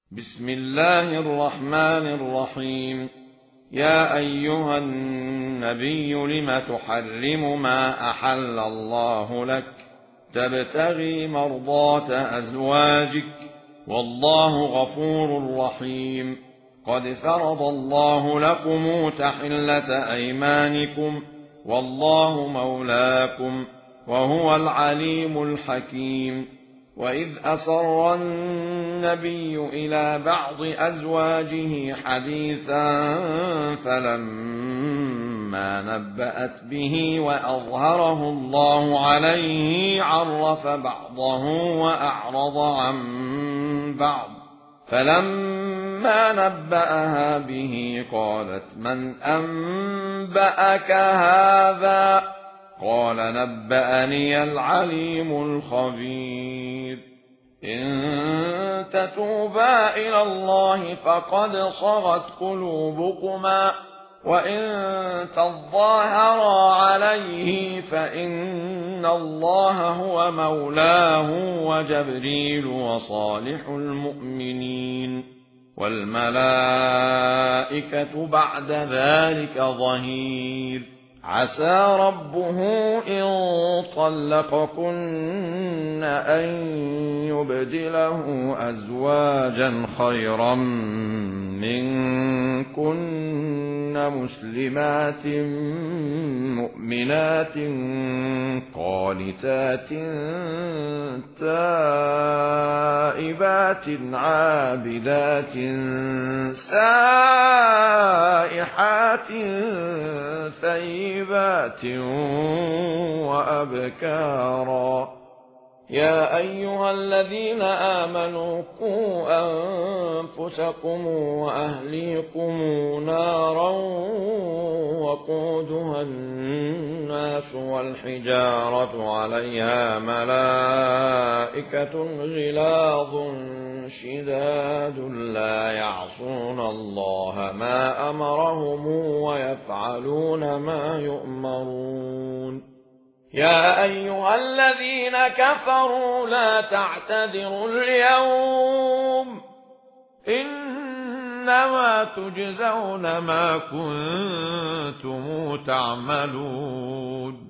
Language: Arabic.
بسم الله الرحمن الرحيم. يا أيها النبي لم تحرم ما أحل الله لك تبتغي مرضات أزواجك والله غفور رحيم. قد فرض الله لكم تحلة أيمانكم والله مولاكم وهو العليم الحكيم. وإذ أسر النبي إلى بعض أزواجه حديثا فلما نبأت به وأظهره الله عليه عرف بعضه وأعرض عن بعض، فلما نبأها به قالت من أنبأك هذا؟ قال نبأني العليم الخبير. إن تتوبا إلى الله فقد صغت قلوبكما وإن تظاهرا عليه فإن الله هو مولاه وجبريل وصالح المؤمنين والملائكة بعد ذلك ظهير. عسى ربه إن طلقكن أن يبدله أزواجا خيرا منكن مسلمات مؤمنات قانتات تائبات عابدات سائحات ثيبات وأبكارا. يا أيها الذين آمنوا قوا أنفسكم وأهليكم نارا وقودها الناس والحجارة عليها ملائكة غلاظ شداد لا يعصون الله ما أمرهم ويفعلون ما يؤمرون. يا أيها الذين كفروا لا تعتذروا اليوم إنما تجزون ما كنتم تعملون.